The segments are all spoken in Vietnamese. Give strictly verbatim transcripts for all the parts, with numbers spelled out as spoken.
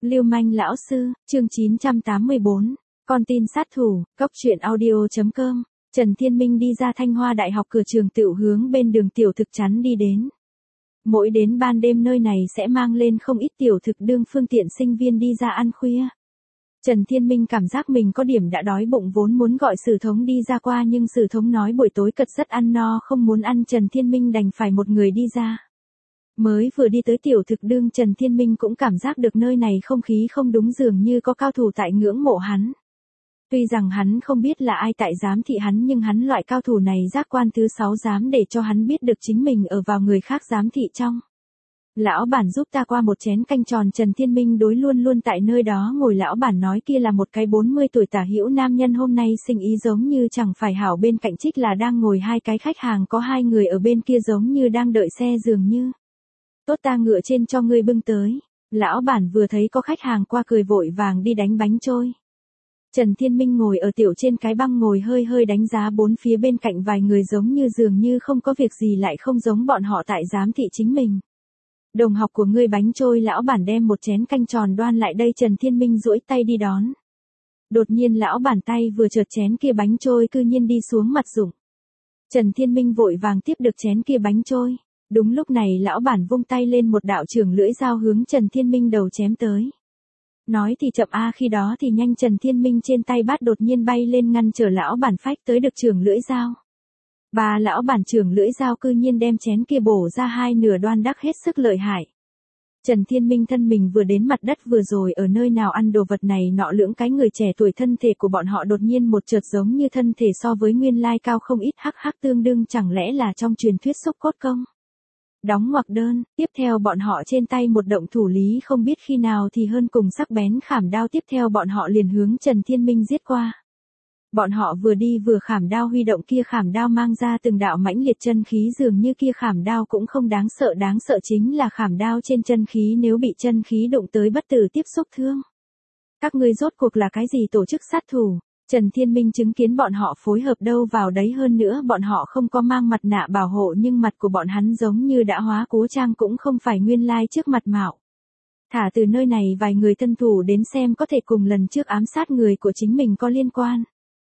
Lưu manh lão sư, chương chín trăm tám mươi bốn, con tin sát thủ, cốc truyện audio chấm com. Trần Thiên Minh đi ra Thanh Hoa Đại học cửa trường tựu hướng bên đường tiểu thực chắn đi đến. Mỗi đến ban đêm nơi này sẽ mang lên không ít tiểu thực đương phương tiện sinh viên đi ra ăn khuya. Trần Thiên Minh cảm giác mình có điểm đã đói bụng vốn muốn gọi Sử Thống đi ra qua nhưng Sử Thống nói buổi tối cật rất ăn no không muốn ăn, Trần Thiên Minh đành phải một người đi ra. Mới vừa đi tới tiểu thực đương Trần Thiên Minh cũng cảm giác được nơi này không khí không đúng, dường như có cao thủ tại ngưỡng mộ hắn. Tuy rằng hắn không biết là ai tại giám thị hắn nhưng hắn loại cao thủ này giác quan thứ sáu dám để cho hắn biết được chính mình ở vào người khác giám thị trong. Lão bản giúp ta qua một chén canh tròn, Trần Thiên Minh đối luôn luôn tại nơi đó ngồi lão bản nói, kia là một cái bốn mươi tuổi tả hữu nam nhân, hôm nay sinh ý giống như chẳng phải hảo, bên cạnh trích là đang ngồi hai cái khách hàng, có hai người ở bên kia giống như đang đợi xe dường như. Tốt, ta ngựa trên cho ngươi bưng tới. Lão bản vừa thấy có khách hàng qua cười vội vàng đi đánh bánh trôi. Trần Thiên Minh ngồi ở tiểu trên cái băng ngồi hơi hơi đánh giá bốn phía, bên cạnh vài người giống như dường như không có việc gì, lại không giống bọn họ tại giám thị chính mình. Đồng học của ngươi bánh trôi, lão bản đem một chén canh tròn đoan lại đây, Trần Thiên Minh duỗi tay đi đón. Đột nhiên lão bản tay vừa trượt, chén kia bánh trôi cư nhiên đi xuống mặt rụng. Trần Thiên Minh vội vàng tiếp được chén kia bánh trôi. Đúng lúc này lão bản vung tay lên, một đạo trường lưỡi dao hướng Trần Thiên Minh đầu chém tới. Nói thì chậm a khi đó thì nhanh, Trần Thiên Minh trên tay bát đột nhiên bay lên ngăn trở lão bản phách tới được trường lưỡi dao. Ba lão bản trường lưỡi dao cư nhiên đem chén kia bổ ra hai nửa, đoan đắc hết sức lợi hại. Trần Thiên Minh thân mình vừa đến mặt đất, vừa rồi ở nơi nào ăn đồ vật này nọ lưỡng cái người trẻ tuổi, thân thể của bọn họ đột nhiên một chợt giống như thân thể so với nguyên lai cao không ít, hắc hắc tương đương, chẳng lẽ là trong truyền thuyết xúc cốt công. Đóng ngoặc đơn, tiếp theo bọn họ trên tay một động thủ lý không biết khi nào thì hơn cùng sắc bén khảm đao, tiếp theo bọn họ liền hướng Trần Thiên Minh giết qua. Bọn họ vừa đi vừa khảm đao huy động, kia khảm đao mang ra từng đạo mãnh liệt chân khí, dường như kia khảm đao cũng không đáng sợ, đáng sợ chính là khảm đao trên chân khí, nếu bị chân khí đụng tới bất tử tiếp xúc thương. Các ngươi rốt cuộc là cái gì tổ chức sát thủ? Trần Thiên Minh chứng kiến bọn họ phối hợp đâu vào đấy, hơn nữa bọn họ không có mang mặt nạ bảo hộ nhưng mặt của bọn hắn giống như đã hóa cố trang, cũng không phải nguyên lai trước mặt mạo. Thả từ nơi này vài người thân thủ đến xem có thể cùng lần trước ám sát người của chính mình có liên quan.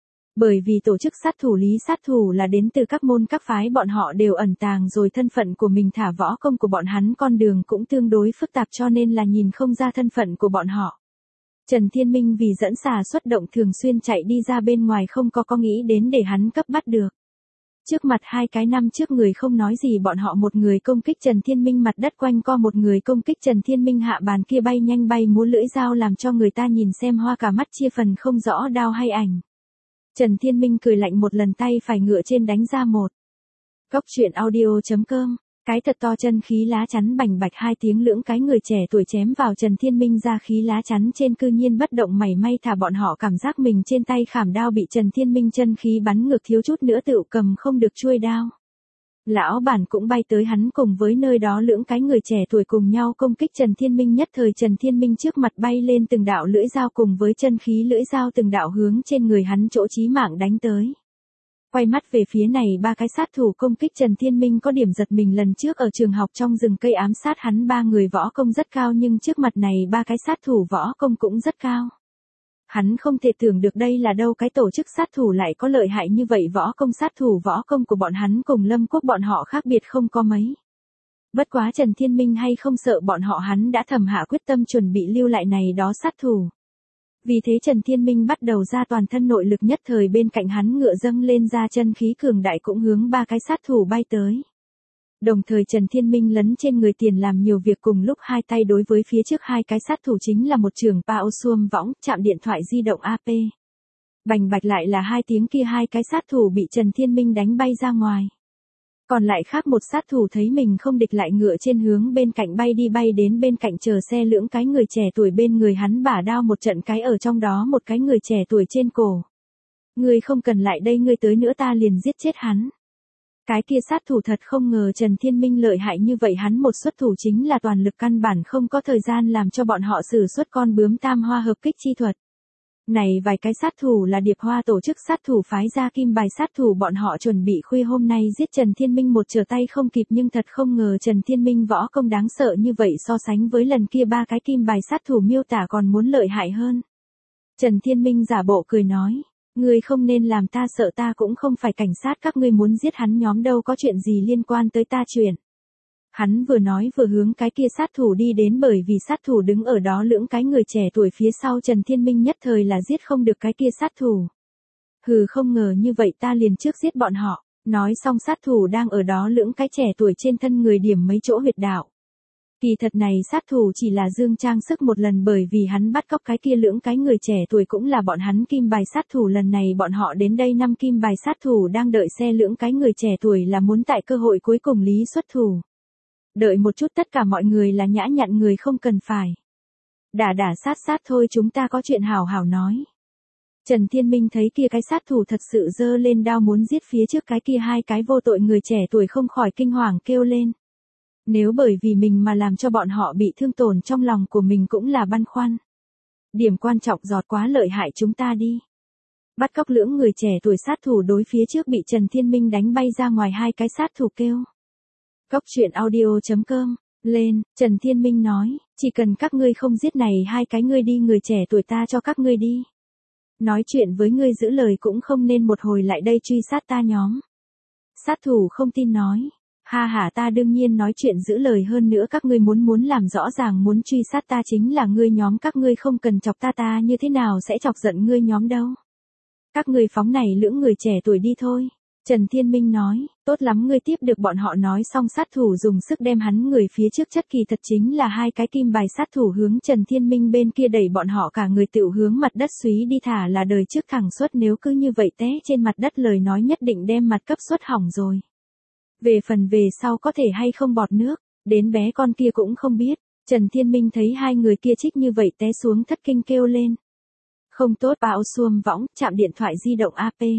Bởi vì tổ chức sát thủ lý sát thủ là đến từ các môn các phái, bọn họ đều ẩn tàng rồi thân phận của mình, thả võ công của bọn hắn con đường cũng tương đối phức tạp cho nên là nhìn không ra thân phận của bọn họ. Trần Thiên Minh vì dẫn xà xuất động thường xuyên chạy đi ra bên ngoài, không có có nghĩ đến để hắn cấp bắt được. Trước mặt hai cái năm trước người không nói gì, bọn họ một người công kích Trần Thiên Minh mặt đất quanh co, một người công kích Trần Thiên Minh hạ bàn kia bay nhanh bay múa lưỡi dao làm cho người ta nhìn xem hoa cả mắt, chia phần không rõ đao hay ảnh. Trần Thiên Minh cười lạnh một lần, tay phải ngựa trên đánh ra một. Cốc truyện audio chấm com. Cái thật to chân khí lá chắn bành bạch hai tiếng, lưỡng cái người trẻ tuổi chém vào Trần Thiên Minh, ra khí lá chắn trên cư nhiên bất động mảy may, thả bọn họ cảm giác mình trên tay khảm đao bị Trần Thiên Minh chân khí bắn ngược, thiếu chút nữa tựu cầm không được chuôi đao. Lão bản cũng bay tới, hắn cùng với nơi đó lưỡng cái người trẻ tuổi cùng nhau công kích Trần Thiên Minh, nhất thời Trần Thiên Minh trước mặt bay lên từng đạo lưỡi dao cùng với chân khí lưỡi dao từng đạo hướng trên người hắn chỗ chí mạng đánh tới. Quay mắt về phía này, ba cái sát thủ công kích Trần Thiên Minh có điểm giật mình, lần trước ở trường học trong rừng cây ám sát hắn ba người võ công rất cao nhưng trước mặt này ba cái sát thủ võ công cũng rất cao. Hắn không thể tưởng được đây là đâu cái tổ chức sát thủ lại có lợi hại như vậy, võ công sát thủ võ công của bọn hắn cùng Lâm Quốc bọn họ khác biệt không có mấy. Bất quá Trần Thiên Minh hay không sợ bọn họ, hắn đã thầm hạ quyết tâm chuẩn bị lưu lại này đó sát thủ. Vì thế Trần Thiên Minh bắt đầu ra toàn thân nội lực, nhất thời bên cạnh hắn ngựa dâng lên ra chân khí cường đại cũng hướng ba cái sát thủ bay tới. Đồng thời Trần Thiên Minh lấn trên người tiền làm nhiều việc, cùng lúc hai tay đối với phía trước hai cái sát thủ chính là một trường Pao Xuông võng, chạm điện thoại di động a pê. Bành bạch lại là hai tiếng, kia hai cái sát thủ bị Trần Thiên Minh đánh bay ra ngoài. Còn lại khác một sát thủ thấy mình không địch lại, ngựa trên hướng bên cạnh bay đi, bay đến bên cạnh chờ xe, lưỡng cái người trẻ tuổi bên người hắn bả đao một trận cái ở trong đó một cái người trẻ tuổi trên cổ. Ngươi không cần lại đây, ngươi tới nữa ta liền giết chết hắn. Cái kia sát thủ thật không ngờ Trần Thiên Minh lợi hại như vậy, hắn một xuất thủ chính là toàn lực, căn bản không có thời gian làm cho bọn họ sử xuất con bướm tam hoa hợp kích chi thuật. Này vài cái sát thủ là Điệp Hoa tổ chức sát thủ phái ra kim bài sát thủ, bọn họ chuẩn bị khuya hôm nay giết Trần Thiên Minh một trở tay không kịp, nhưng thật không ngờ Trần Thiên Minh võ công đáng sợ như vậy, so sánh với lần kia ba cái kim bài sát thủ miêu tả còn muốn lợi hại hơn. Trần Thiên Minh giả bộ cười nói, ngươi không nên làm ta sợ, ta cũng không phải cảnh sát, các ngươi muốn giết hắn nhóm đâu có chuyện gì liên quan tới ta chuyện. Hắn vừa nói vừa hướng cái kia sát thủ đi đến, bởi vì sát thủ đứng ở đó lưỡng cái người trẻ tuổi phía sau Trần Thiên Minh nhất thời là giết không được cái kia sát thủ. Hừ, không ngờ như vậy ta liền trước giết bọn họ. Nói xong sát thủ đang ở đó lưỡng cái trẻ tuổi trên thân người điểm mấy chỗ huyệt đạo. Kỳ thật này sát thủ chỉ là dương trang sức một lần, bởi vì hắn bắt cóc cái kia lưỡng cái người trẻ tuổi cũng là bọn hắn kim bài sát thủ. Lần này bọn họ đến đây năm kim bài sát thủ đang đợi xe lưỡng cái người trẻ tuổi là muốn tại cơ hội cuối cùng lý xuất thủ. Đợi một chút, tất cả mọi người là nhã nhặn người, không cần phải đả đả sát sát thôi, chúng ta có chuyện hảo hảo nói. Trần Thiên Minh thấy kia cái sát thủ thật sự giơ lên đao muốn giết phía trước cái kia hai cái vô tội người trẻ tuổi, không khỏi kinh hoàng kêu lên. Nếu bởi vì mình mà làm cho bọn họ bị thương tổn, trong lòng của mình cũng là băn khoăn. Điểm quan trọng giọt quá lợi hại, chúng ta đi. Bắt cóc lưỡng người trẻ tuổi sát thủ đối phía trước bị Trần Thiên Minh đánh bay ra ngoài hai cái sát thủ kêu. Cốc truyện audio chấm com, lên, Trần Thiên Minh nói, chỉ cần các ngươi không giết này hai cái ngươi đi, người trẻ tuổi ta cho các ngươi đi. Nói chuyện với ngươi giữ lời, cũng không nên một hồi lại đây truy sát ta nhóm. Sát thủ không tin nói, ha ha, ta đương nhiên nói chuyện giữ lời, hơn nữa các ngươi muốn muốn làm rõ ràng muốn truy sát ta chính là ngươi nhóm, các ngươi không cần chọc ta, ta như thế nào sẽ chọc giận ngươi nhóm đâu. Các ngươi phóng này lưỡng người trẻ tuổi đi thôi. Trần Thiên Minh nói, tốt lắm, ngươi tiếp được bọn họ. Nói xong sát thủ dùng sức đem hắn người phía trước chất, kỳ thật chính là hai cái kim bài sát thủ hướng Trần Thiên Minh bên kia đẩy bọn họ cả người tựu hướng mặt đất suý đi, thả là đời trước thẳng suốt, nếu cứ như vậy té trên mặt đất lời nói nhất định đem mặt cấp suốt hỏng rồi. Về phần về sau có thể hay không bọt nước, đến bé con kia cũng không biết. Trần Thiên Minh thấy hai người kia trích như vậy té xuống thất kinh kêu lên. Không tốt, bão xuông võng, chạm điện thoại di động a pê.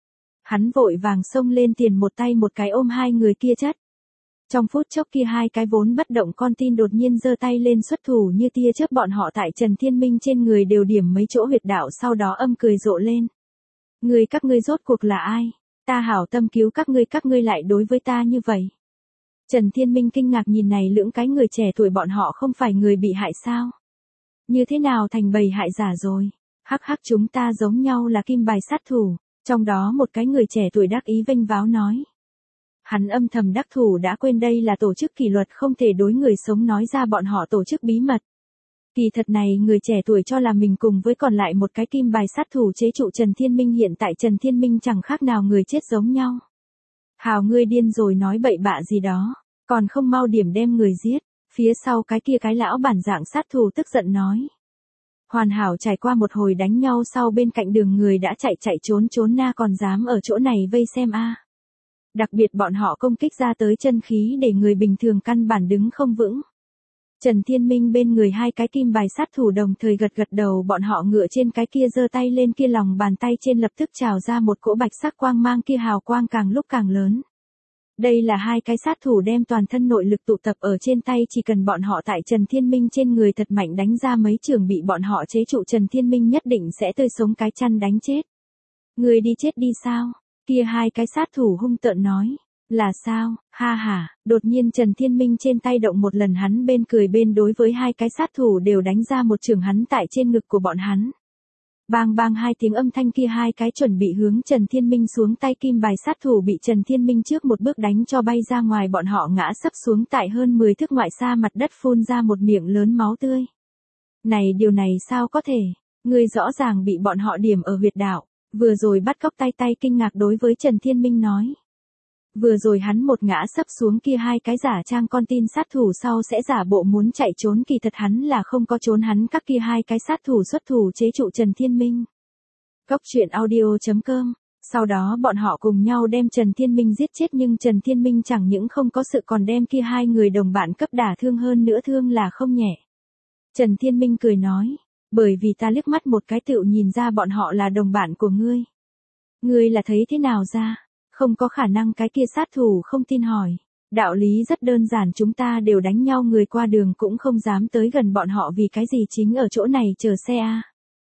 Hắn vội vàng xông lên tiền, một tay một cái ôm hai người kia chất. Trong phút chốc kia hai cái vốn bất động con tin đột nhiên giơ tay lên xuất thủ như tia chớp, bọn họ tại Trần Thiên Minh trên người đều điểm mấy chỗ huyệt đạo, sau đó âm cười rộ lên. Người các ngươi rốt cuộc là ai? Ta hảo tâm cứu các ngươi, các ngươi lại đối với ta như vậy. Trần Thiên Minh kinh ngạc nhìn này lưỡng cái người trẻ tuổi, bọn họ không phải người bị hại sao? Như thế nào thành bầy hại giả rồi? Hắc hắc, chúng ta giống nhau là kim bài sát thủ. Trong đó một cái người trẻ tuổi đắc ý vênh váo nói. Hắn âm thầm đắc thủ đã quên đây là tổ chức kỷ luật, không thể đối người sống nói ra bọn họ tổ chức bí mật. Kỳ thật này người trẻ tuổi cho là mình cùng với còn lại một cái kim bài sát thủ chế trụ Trần Thiên Minh, hiện tại Trần Thiên Minh chẳng khác nào người chết giống nhau. Hào, ngươi điên rồi, nói bậy bạ gì đó, còn không mau điểm đem người giết. Phía sau cái kia cái lão bản dạng sát thủ tức giận nói. Hoàn hảo trải qua một hồi đánh nhau sau, bên cạnh đường người đã chạy chạy trốn trốn na, còn dám ở chỗ này vây xem a. À. Đặc biệt bọn họ công kích ra tới chân khí để người bình thường căn bản đứng không vững. Trần Thiên Minh bên người hai cái kim bài sát thủ đồng thời gật gật đầu, bọn họ ngựa trên cái kia giơ tay lên, kia lòng bàn tay trên lập tức trào ra một cỗ bạch sắc quang mang, kia hào quang càng lúc càng lớn. Đây là hai cái sát thủ đem toàn thân nội lực tụ tập ở trên tay, chỉ cần bọn họ tại Trần Thiên Minh trên người thật mạnh đánh ra mấy trường, bị bọn họ chế trụ Trần Thiên Minh nhất định sẽ tươi sống cái chăn đánh chết. Người đi chết đi sao? Kia hai cái sát thủ hung tợn nói. Là sao? Ha ha, đột nhiên Trần Thiên Minh trên tay động một lần, hắn bên cười bên đối với hai cái sát thủ đều đánh ra một trường, hắn tại trên ngực của bọn hắn. Bang bang hai tiếng âm thanh, kia hai cái chuẩn bị hướng Trần Thiên Minh xuống tay kim bài sát thủ bị Trần Thiên Minh trước một bước đánh cho bay ra ngoài, bọn họ ngã sấp xuống tại hơn mười thước ngoại xa mặt đất, phun ra một miệng lớn máu tươi. Này, điều này sao có thể? Người rõ ràng bị bọn họ điểm ở huyệt đạo. Vừa rồi bắt cóc tay tay kinh ngạc đối với Trần Thiên Minh nói. Vừa rồi hắn một ngã sấp xuống, kia hai cái giả trang con tin sát thủ sau sẽ giả bộ muốn chạy trốn, kỳ thật hắn là không có trốn, hắn các kia hai cái sát thủ xuất thủ chế trụ Trần Thiên Minh. Cốc truyện audio chấm com. Sau đó bọn họ cùng nhau đem Trần Thiên Minh giết chết, nhưng Trần Thiên Minh chẳng những không có sự còn đem kia hai người đồng bạn cấp đả thương, hơn nữa thương là không nhẹ. Trần Thiên Minh cười nói, bởi vì ta liếc mắt một cái tựu nhìn ra bọn họ là đồng bạn của ngươi. Ngươi là thấy thế nào ra? Không có khả năng, cái kia sát thủ không tin hỏi. Đạo lý rất đơn giản, chúng ta đều đánh nhau, người qua đường cũng không dám tới gần bọn họ, vì cái gì chính ở chỗ này chờ xe a.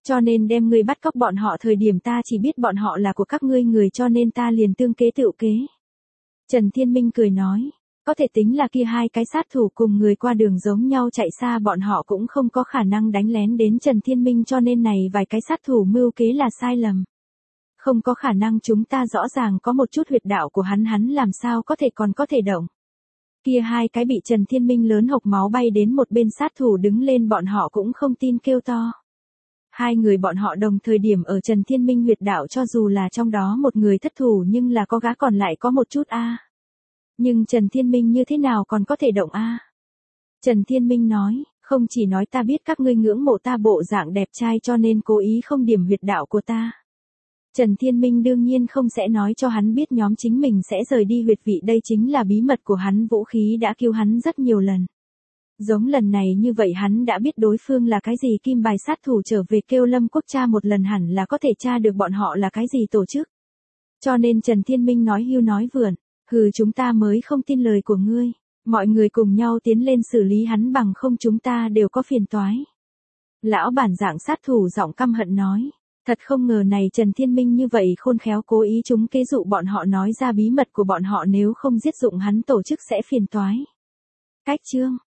Cho nên đem ngươi bắt cóc bọn họ thời điểm ta chỉ biết bọn họ là của các ngươi người cho nên ta liền tương kế tựu kế. Trần Thiên Minh cười nói, có thể tính là kia hai cái sát thủ cùng người qua đường giống nhau chạy xa bọn họ cũng không có khả năng đánh lén đến Trần Thiên Minh cho nên này vài cái sát thủ mưu kế là sai lầm. Không có khả năng chúng ta rõ ràng có một chút huyệt đạo của hắn hắn làm sao có thể còn có thể động. Kia hai cái bị Trần Thiên Minh lớn hộc máu bay đến một bên sát thủ đứng lên bọn họ cũng không tin kêu to. Hai người bọn họ đồng thời điểm ở Trần Thiên Minh huyệt đạo cho dù là trong đó một người thất thủ nhưng là có gã còn lại có một chút a. Nhưng Trần Thiên Minh như thế nào còn có thể động a? Trần Thiên Minh nói, không chỉ nói ta biết các ngươi ngưỡng mộ ta bộ dạng đẹp trai cho nên cố ý không điểm huyệt đạo của ta. Trần Thiên Minh đương nhiên không sẽ nói cho hắn biết nhóm chính mình sẽ rời đi huyệt vị đây chính là bí mật của hắn vũ khí đã cứu hắn rất nhiều lần. Giống lần này như vậy hắn đã biết đối phương là cái gì kim bài sát thủ trở về kêu Lâm Quốc tra một lần hẳn là có thể tra được bọn họ là cái gì tổ chức. Cho nên Trần Thiên Minh nói hưu nói vượn, hừ chúng ta mới không tin lời của ngươi, mọi người cùng nhau tiến lên xử lý hắn bằng không chúng ta đều có phiền toái. Lão bản dạng sát thủ giọng căm hận nói, thật không ngờ này Trần Thiên Minh như vậy khôn khéo cố ý chúng kế dụ bọn họ nói ra bí mật của bọn họ nếu không giết dụng hắn tổ chức sẽ phiền toái. Cách chương